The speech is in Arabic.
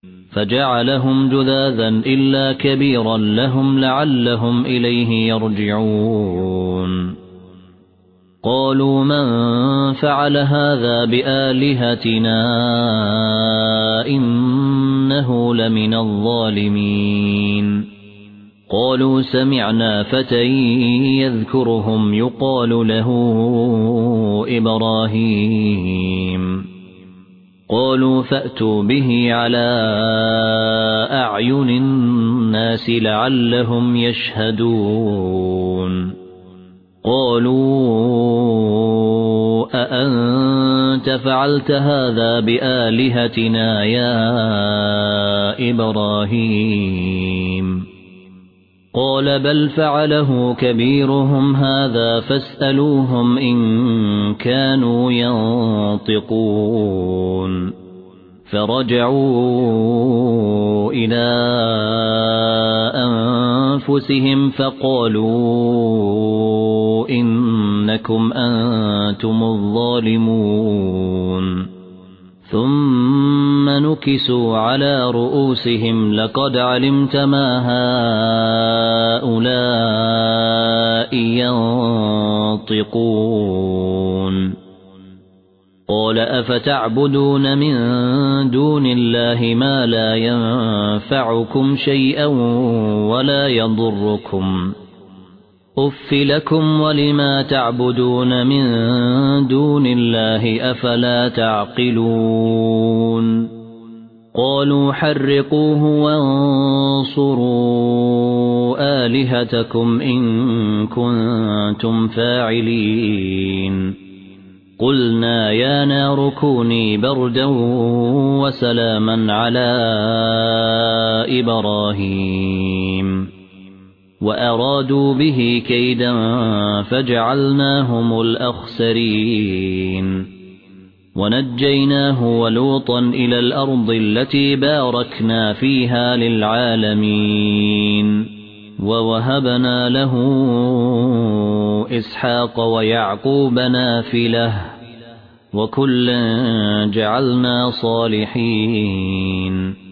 فجعلهم جذاذا إلا كبيرا لهم لعلهم إليه يرجعون قالوا من فعل هذا بآلهتنا إنه لمن الظالمين قالوا سمعنا فتى يذكرهم يقال له إبراهيم قالوا فأتوا به على أعين الناس لعلهم يشهدون قالوا أأنت فعلت هذا بآلهتنا يا إبراهيم قال بل فعله كبيرهم هذا فاسألوهم إن كانوا ينطقون فرجعوا إلى أنفسهم فقالوا إنكم أنتم الظالمون ثم نكسوا على رؤوسهم لقد علمت ما هؤلاء ينطقون قال أفتعبدون من دون الله ما لا ينفعكم شيئا ولا يضركم أف لكم ولما تعبدون من دون الله أفلا تعقلون قالوا حرقوه وانصروا آلهتكم إن كنتم فاعلين قلنا يا نار كوني بردا وسلاما على إبراهيم وأرادوا به كيدا فجعلناهم الأخسرين ونجيناه ولوطا إلى الأرض التي باركنا فيها للعالمين ووهبنا له إسحاق ويعقوب نافلة وكلا جعلنا صالحين